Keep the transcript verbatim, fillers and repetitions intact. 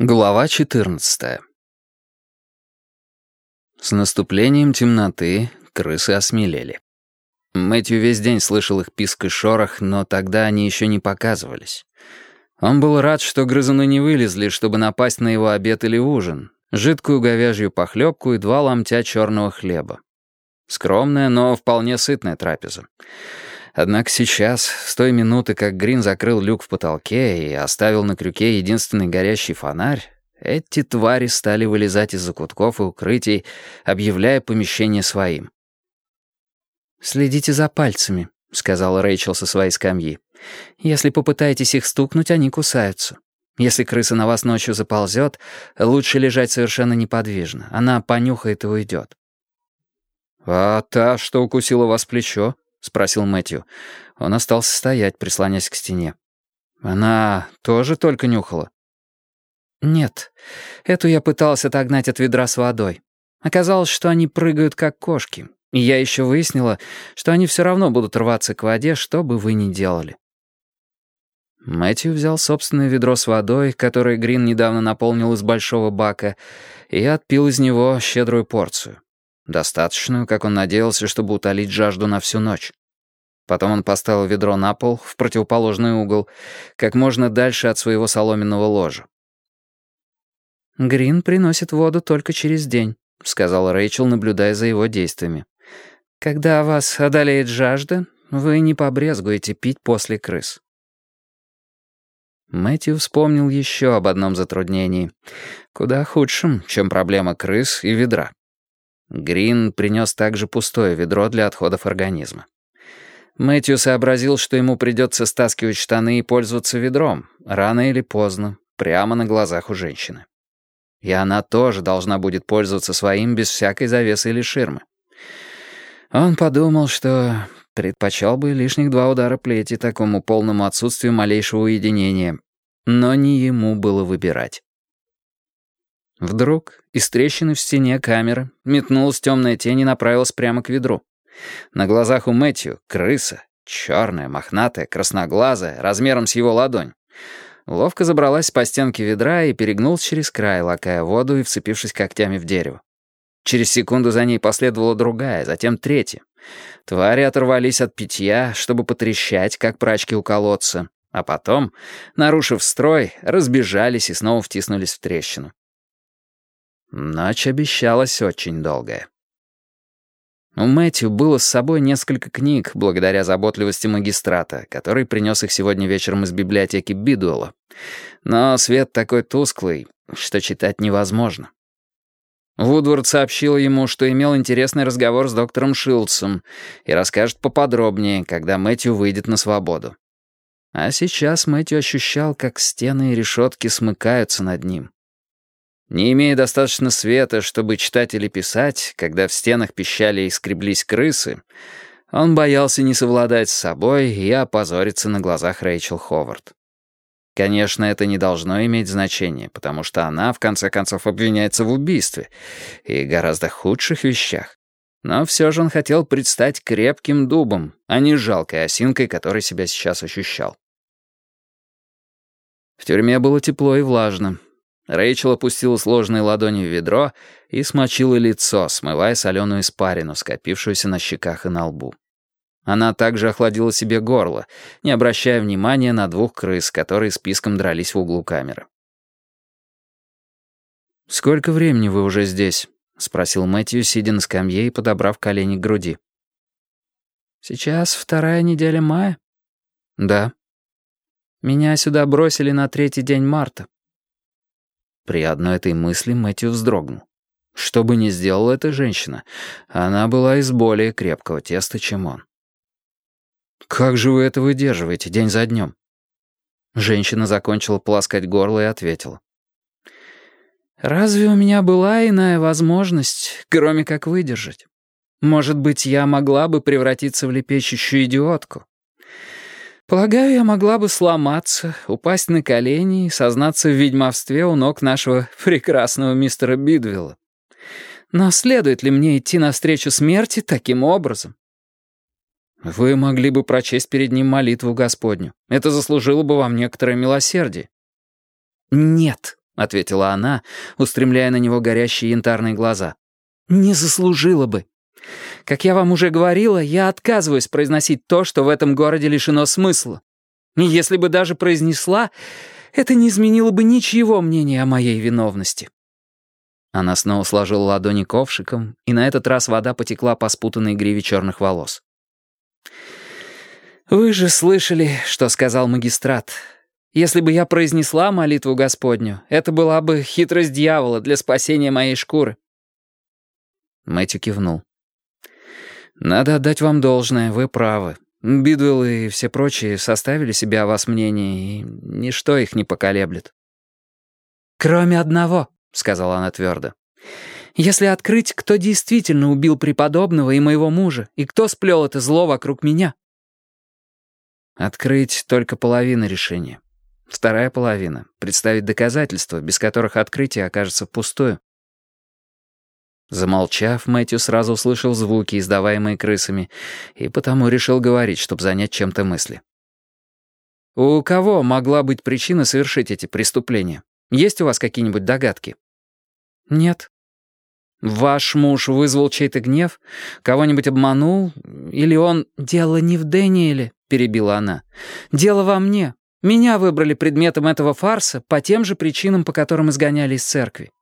Глава четырнадцатая. С наступлением темноты крысы осмелели. Мэтью весь день слышал их писк и шорох, но тогда они еще не показывались. Он был рад, что грызуны не вылезли, чтобы напасть на его обед или ужин, жидкую говяжью похлебку и два ломтя черного хлеба. Скромная, но вполне сытная трапеза. Однако сейчас, с той минуты, как Грин закрыл люк в потолке и оставил на крюке единственный горящий фонарь, эти твари стали вылезать из закутков и укрытий, объявляя помещение своим. «Следите за пальцами», — сказала Рэйчел со своей скамьи. «Если попытаетесь их стукнуть, они кусаются. Если крыса на вас ночью заползет, лучше лежать совершенно неподвижно. Она понюхает и уйдет». «А та, что укусила вас в плечо?» — спросил Мэтью. Он остался стоять, прислонясь к стене. «Она тоже только нюхала?» «Нет. Эту я пыталась отогнать от ведра с водой. Оказалось, что они прыгают как кошки. И я еще выяснила, что они все равно будут рваться к воде, что бы вы ни делали». Мэтью взял собственное ведро с водой, которое Грин недавно наполнил из большого бака, и отпил из него щедрую порцию. Достаточную, как он надеялся, чтобы утолить жажду на всю ночь. Потом он поставил ведро на пол, в противоположный угол, как можно дальше от своего соломенного ложа. «Грин приносит воду только через день», — сказала Рэйчел, наблюдая за его действиями. «Когда вас одолеет жажда, вы не побрезгуете пить после крыс». Мэтью вспомнил еще об одном затруднении, куда худшем, чем проблема крыс и ведра. Грин принес также пустое ведро для отходов организма. Мэтью сообразил, что ему придется стаскивать штаны и пользоваться ведром, рано или поздно, прямо на глазах у женщины. И она тоже должна будет пользоваться своим без всякой завесы или ширмы. Он подумал, что предпочел бы лишних два удара плети такому полному отсутствию малейшего уединения, но не ему было выбирать. Вдруг из трещины в стене камеры метнулась темная тень и направилась прямо к ведру. На глазах у Мэтью крыса, черная, мохнатая, красноглазая, размером с его ладонь, ловко забралась по стенке ведра и перегнулась через край, лакая воду и вцепившись когтями в дерево. Через секунду за ней последовала другая, затем третья. Твари оторвались от питья, чтобы потрещать, как прачки у колодца, а потом, нарушив строй, разбежались и снова втиснулись в трещину. Ночь обещалась очень долгая. У Мэтью было с собой несколько книг, благодаря заботливости магистрата, который принес их сегодня вечером из библиотеки Бидуэлла. Но свет такой тусклый, что читать невозможно. Вудвард сообщил ему, что имел интересный разговор с доктором Шилдсом и расскажет поподробнее, когда Мэтью выйдет на свободу. А сейчас Мэтью ощущал, как стены и решетки смыкаются над ним. Не имея достаточно света, чтобы читать или писать, когда в стенах пищали и скреблись крысы, он боялся не совладать с собой и опозориться на глазах Рэйчел Ховард. Конечно, это не должно иметь значения, потому что она, в конце концов, обвиняется в убийстве и гораздо худших вещах. Но все же он хотел предстать крепким дубом, а не жалкой осинкой, которой себя сейчас ощущал. В тюрьме было тепло и влажно. Рэйчел опустила сложные ладони в ведро и смочила лицо, смывая соленую испарину, скопившуюся на щеках и на лбу. Она также охладила себе горло, не обращая внимания на двух крыс, которые списком дрались в углу камеры. «Сколько времени вы уже здесь?» — спросил Мэтью, сидя на скамье и подобрав колени к груди. «Сейчас вторая неделя мая?» «Да». «Меня сюда бросили на третий день марта». При одной этой мысли Мэтью вздрогнул. Что бы ни сделала эта женщина, она была из более крепкого теста, чем он. «Как же вы это выдерживаете день за днем?» Женщина закончила полоскать горло и ответила. «Разве у меня была иная возможность, кроме как выдержать? Может быть, я могла бы превратиться в лепечущую идиотку? Полагаю, я могла бы сломаться, упасть на колени и сознаться в ведьмовстве у ног нашего прекрасного мистера Бидвелла. Но следует ли мне идти навстречу смерти таким образом?» «Вы могли бы прочесть перед ним молитву Господню. Это заслужило бы вам некоторое милосердие». «Нет», ответила она, устремляя на него горящие янтарные глаза. «Не заслужила бы. Как я вам уже говорила, я отказываюсь произносить то, что в этом городе лишено смысла. И если бы даже произнесла, это не изменило бы ничего мнения о моей виновности». Она снова сложила ладони ковшиком, и на этот раз вода потекла по спутанной гриве черных волос. «Вы же слышали, что сказал магистрат. Если бы я произнесла молитву Господню, это была бы хитрость дьявола для спасения моей шкуры». Мэтью кивнул. «Надо отдать вам должное, вы правы. Бидуэлл и все прочие составили себе о вас мнение, и ничто их не поколеблет». «Кроме одного», — сказала она твердо. «Если открыть, кто действительно убил преподобного и моего мужа, и кто сплел это зло вокруг меня». «Открыть только половина решения. Вторая половина — представить доказательства, без которых открытие окажется впустую». Замолчав, Мэтью сразу услышал звуки, издаваемые крысами, и потому решил говорить, чтобы занять чем-то мысли. «У кого могла быть причина совершить эти преступления? Есть у вас какие-нибудь догадки?» «Нет». «Ваш муж вызвал чей-то гнев? Кого-нибудь обманул? Или он...» «Дело не в Дэниеле», — перебила она. «Дело во мне. Меня выбрали предметом этого фарса по тем же причинам, по которым изгоняли из церкви.